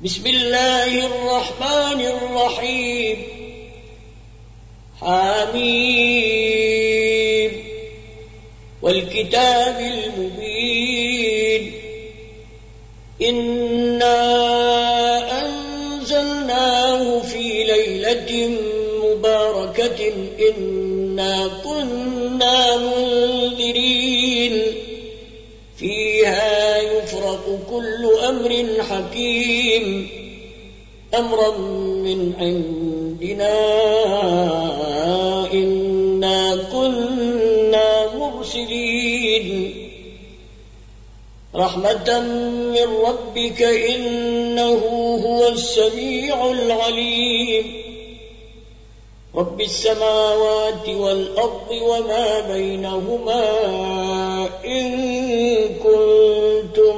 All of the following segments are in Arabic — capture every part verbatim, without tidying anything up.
بسم الله الرحمن الرحيم حميم والكتاب المبين إنا أنزلناه في ليلة مباركة إنا كنا منذرين فيها يفرق كل أمر حكيم أمرا من عندنا إنا كنا مرسلين رحمة من ربك إنه هو السميع العليم رب السماوات والأرض وما بينهما إن كنتم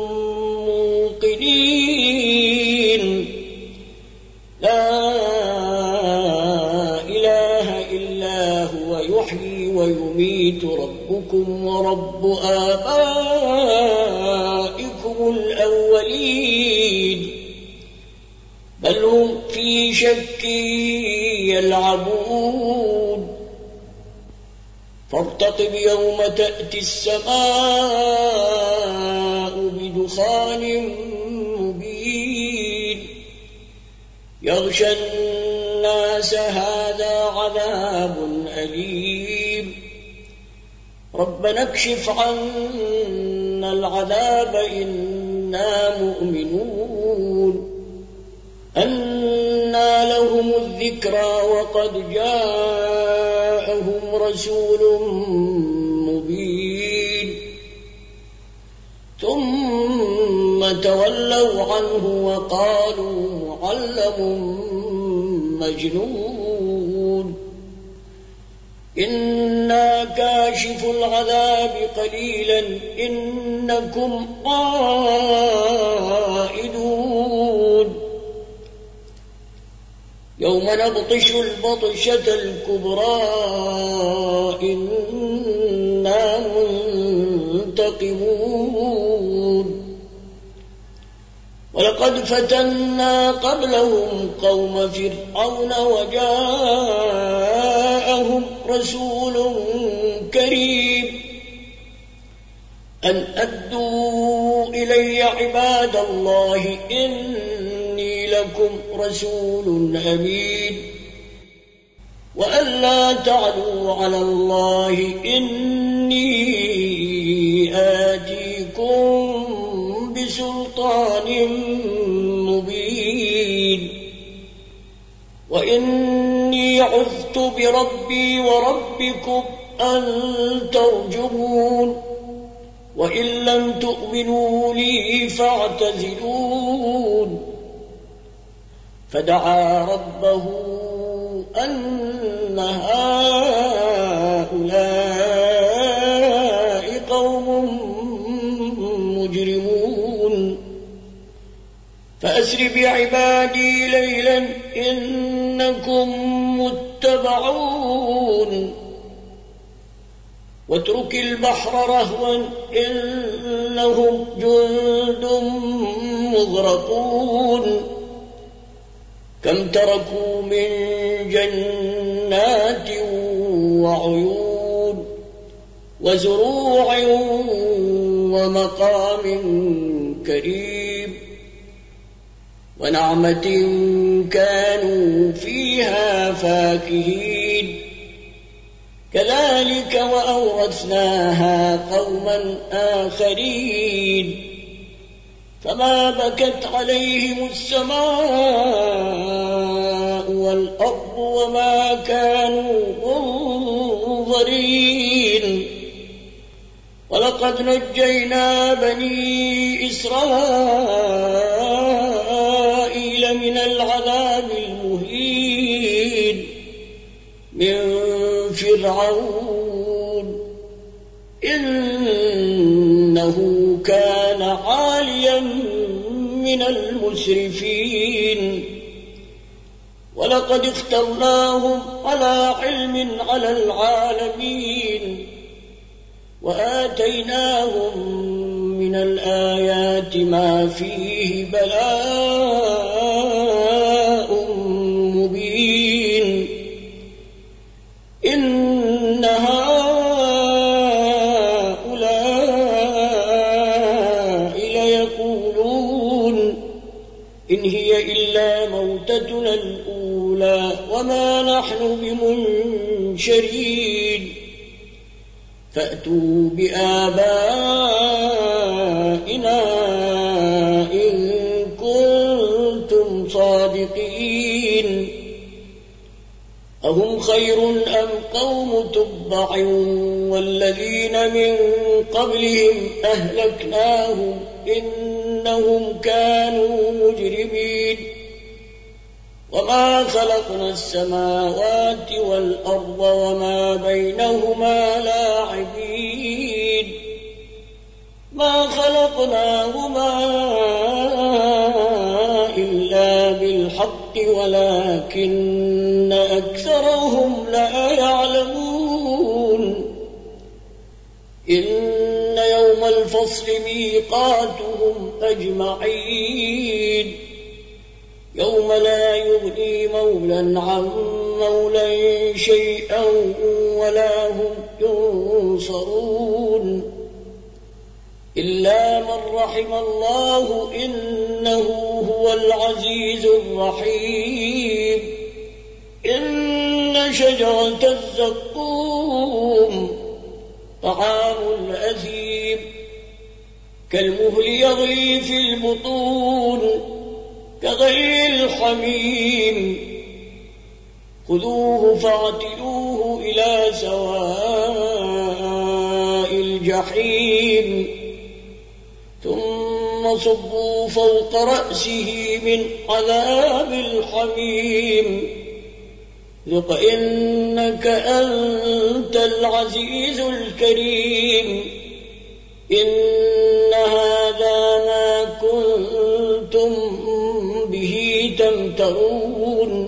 موقنين لا إله إلا هو يحيي ويميت ربكم ورب آبائكم الأولين بل هم في شك يلعبون فارتقب يوم تأتي السماء بدخان مبين يغشى الناس هذا عذاب أليم ربنا اكشف عنا العذاب إنا مؤمنون أنى لهم الذكرى وقد جاءهم رسول مبين ثم تولوا عنه وقالوا معلم مجنون إنا كاشف العذاب قليلا إنكم عائدون يوم نبطش البطشة الكبرى إنا منتقمون ولقد فتنا قبلهم قوم فرعون وجاءهم رسول كريم أن أدوا إلي عباد الله إني لكم رسول أمين وأن لا تعلوا على الله إني آتيكم بسلطان مبين وإني عذت بربي وربكم أن ترجمون وإن لم تؤمنوا لي فاعتزلون فدعا ربه أن هؤلاء قوم مجرمون فأسر بعبادي ليلا إنكم متبعون واترك البحر رهوا إنهم جند مغرقون كم تركوا من جنات وعيون وزروع ومقام كريم ونعمة كانوا فيها فاكهين كذلك وأورثناها قوما آخرين فما بكت عليهم السماء والأرض وما كانوا منظرين ولقد نجينا بني إسرائيل من العذاب المهين من فرعون إنه كان عاليا من المسرفين ولقد اخترناهم على علم على العالمين وآتيناهم من الآيات ما فيه بلاء إن هي إلا موتتنا الأولى وما نحن بمنشرين فأتوا بآبائنا إن كنتم صادقين أهم خير أم قوم تبع والذين من قبلهم أهلكناهم إنهم كانوا مجرمين وما خلقنا السماوات والأرض وما بينهما لاعبين ما خلقناهما إلا بالحق ولكن أكثرهم لا يعلمون إن يوم الفصل ميقاتهم أجمعين يوم لا يغني مولا عن مولا شيئا ولا هم ينصرون إلا من رحم الله إنه هو العزيز الرحيم إن شجرة الزقوم طعام الأثيم كالمهل يغلي في البطون كغلي الحميم خذوه فاعتلوه إلى سواء الجحيم ثم صبوا فوق رأسه من عذاب الحميم ذق إنك أنت العزيز الكريم إن هذا ما كنتم به تمترون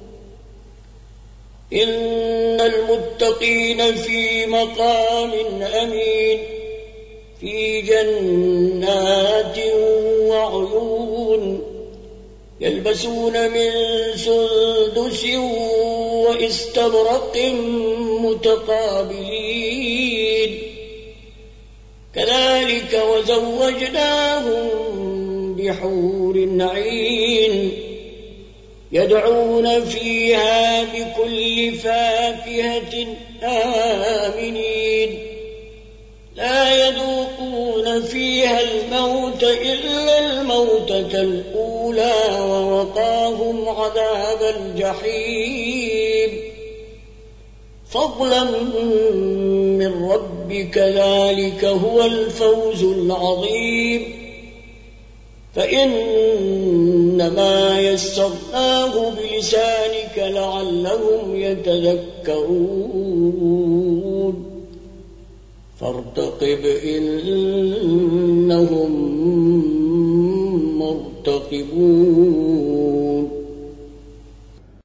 إن المتقين في مقام أمين في جنات وعيون يلبسون من سندس واستبرق متقابلين كذلك وزوجناهم بحور عين يدعون فيها بكل فاكهة آمنين لا يذوقون فيها الموت إلا الموتة الأولى ووقاهم عذاب الجحيم فضلا من ربك ذلك هو الفوز العظيم فإنما يسرناه بلسانك لعلهم يتذكرون فارتقب إنهم مرتقبون